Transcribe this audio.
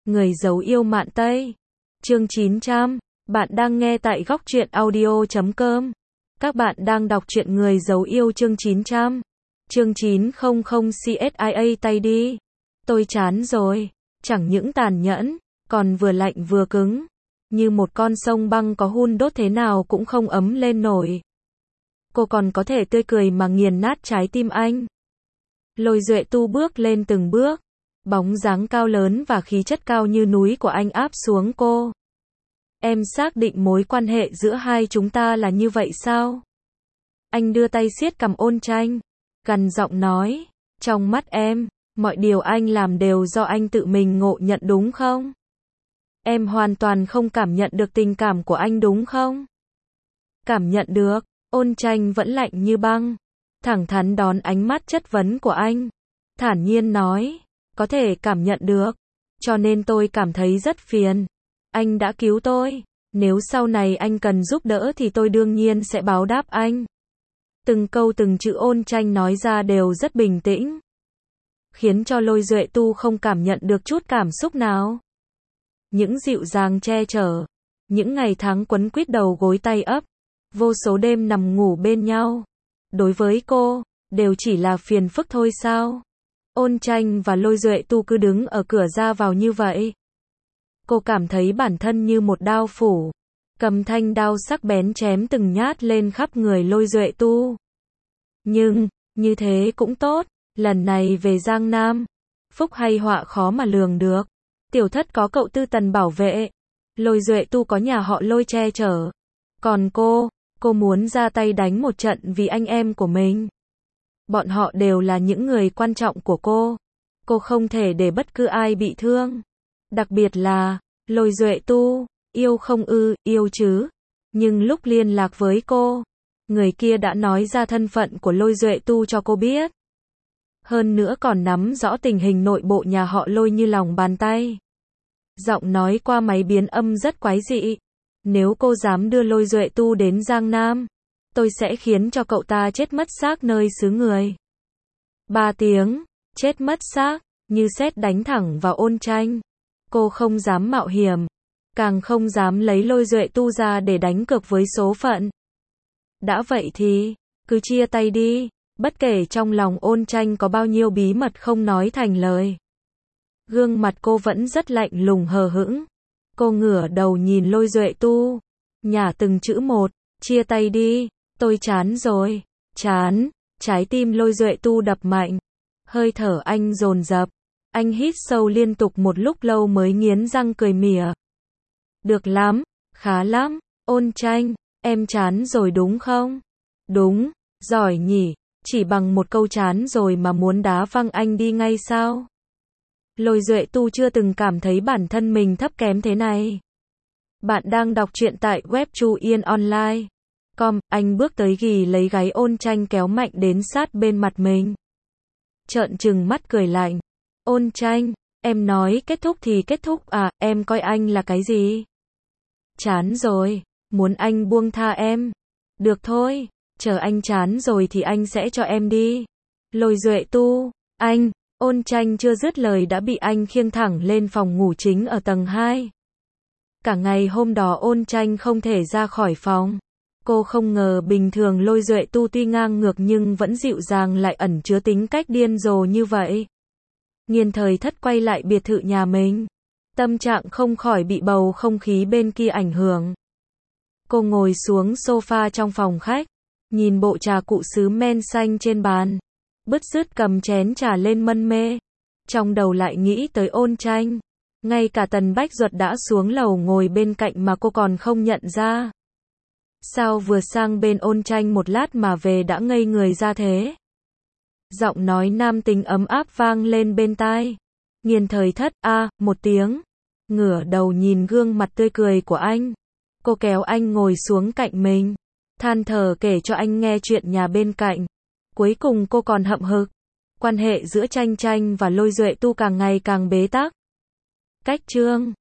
Người giấu yêu Mạn Tây. Chương 900. Bạn đang nghe tại góc truyện audio.com. Các bạn đang đọc truyện Người giấu yêu chương 900. Chương 900 CSIA tay đi. Tôi chán rồi. Chẳng những tàn nhẫn, còn vừa lạnh vừa cứng. Như một con sông băng có hun đốt thế nào cũng không ấm lên nổi. Cô còn có thể tươi cười mà nghiền nát trái tim anh. Lôi Duệ Tu bước lên từng bước. Bóng dáng cao lớn và khí chất cao như núi của anh áp xuống cô. Em xác định mối quan hệ giữa hai chúng ta là như vậy sao? Anh đưa tay siết cằm Ôn Tranh, gằn giọng nói, trong mắt em, mọi điều anh làm đều do anh tự mình ngộ nhận đúng không? Em hoàn toàn không cảm nhận được tình cảm của anh đúng không? Cảm nhận được. Ôn Tranh vẫn lạnh như băng, thẳng thắn đón ánh mắt chất vấn của anh, thản nhiên nói, có thể cảm nhận được, cho nên tôi cảm thấy rất phiền. Anh đã cứu tôi, nếu sau này anh cần giúp đỡ thì tôi đương nhiên sẽ báo đáp anh. Từng câu từng chữ Ôn Tranh nói ra đều rất bình tĩnh, khiến cho Lôi Duệ Tu không cảm nhận được chút cảm xúc nào. Những dịu dàng che chở, những ngày tháng quấn quýt đầu gối tay ấp, vô số đêm nằm ngủ bên nhau, đối với cô, đều chỉ là phiền phức thôi sao? Ôn Tranh và Lôi Duệ Tu cứ đứng ở cửa ra vào như vậy. Cô cảm thấy bản thân như một đao phủ, cầm thanh đao sắc bén chém từng nhát lên khắp người Lôi Duệ Tu. Nhưng, như thế cũng tốt, lần này về Giang Nam, phúc hay họa khó mà lường được. Tiểu thất có cậu Tư Tần bảo vệ, Lôi Duệ Tu có nhà họ Lôi che chở. Còn cô muốn ra tay đánh một trận vì anh em của mình. Bọn họ đều là những người quan trọng của cô không thể để bất cứ ai bị thương. Đặc biệt là, Lôi Duệ Tu, yêu không ư, yêu chứ. Nhưng lúc liên lạc với cô, người kia đã nói ra thân phận của Lôi Duệ Tu cho cô biết. Hơn nữa còn nắm rõ tình hình nội bộ nhà họ Lôi như lòng bàn tay. Giọng nói qua máy biến âm rất quái dị. Nếu cô dám đưa Lôi Duệ Tu đến Giang Nam, tôi sẽ khiến cho cậu ta chết mất xác nơi xứ người. 3 tiếng, chết mất xác, như sét đánh thẳng vào Ôn Tranh. Cô không dám mạo hiểm, càng không dám lấy Lôi Duệ Tu ra để đánh cược với số phận. Đã vậy thì, cứ chia tay đi, bất kể trong lòng Ôn Tranh có bao nhiêu bí mật không nói thành lời. Gương mặt cô vẫn rất lạnh lùng hờ hững. Cô ngửa đầu nhìn Lôi Duệ Tu, nhả từng chữ một, chia tay đi, tôi chán rồi, chán. Trái tim Lôi Duệ Tu đập mạnh, hơi thở anh dồn dập, anh hít sâu liên tục một lúc lâu mới nghiến răng cười mỉa. Được lắm, khá lắm, Ôn Tranh, em chán rồi đúng không? Đúng, giỏi nhỉ, chỉ bằng một câu chán rồi mà muốn đá văng anh đi ngay sao? Lôi Duệ Tu chưa từng cảm thấy bản thân mình thấp kém thế này. Bạn đang đọc truyện tại web chuyenonline.com, anh bước tới ghì lấy gáy Ôn Tranh kéo mạnh đến sát bên mặt mình. Trợn trừng mắt cười lạnh. Ôn Tranh, em nói kết thúc thì kết thúc à, em coi anh là cái gì? Chán rồi, muốn anh buông tha em. Được thôi, chờ anh chán rồi thì anh sẽ cho em đi. Lôi Duệ Tu, anh. Ôn Tranh chưa dứt lời đã bị anh khiêng thẳng lên phòng ngủ chính ở tầng 2. Cả ngày hôm đó Ôn Tranh không thể ra khỏi phòng. Cô không ngờ bình thường Lôi Duệ Tu tuy ngang ngược nhưng vẫn dịu dàng lại ẩn chứa tính cách điên rồ như vậy. Nghiên Thời Thất quay lại biệt thự nhà mình. Tâm trạng không khỏi bị bầu không khí bên kia ảnh hưởng. Cô ngồi xuống sofa trong phòng khách, nhìn bộ trà cụ sứ men xanh trên bàn. Bứt rứt cầm chén trà lên mân mê. Trong đầu lại nghĩ tới Ôn Tranh. Ngay cả Tần Bách Duật đã xuống lầu ngồi bên cạnh mà cô còn không nhận ra. Sao vừa sang bên Ôn Tranh một lát mà về đã ngây người ra thế? Giọng nói nam tính ấm áp vang lên bên tai. Nghiên Thời Thất, một tiếng. Ngửa đầu nhìn gương mặt tươi cười của anh. Cô kéo anh ngồi xuống cạnh mình. Than thở kể cho anh nghe chuyện nhà bên cạnh. Cuối cùng cô còn hậm hực. Quan hệ giữa Tranh Tranh và Lôi Duệ Tu càng ngày càng bế tắc. Cách chương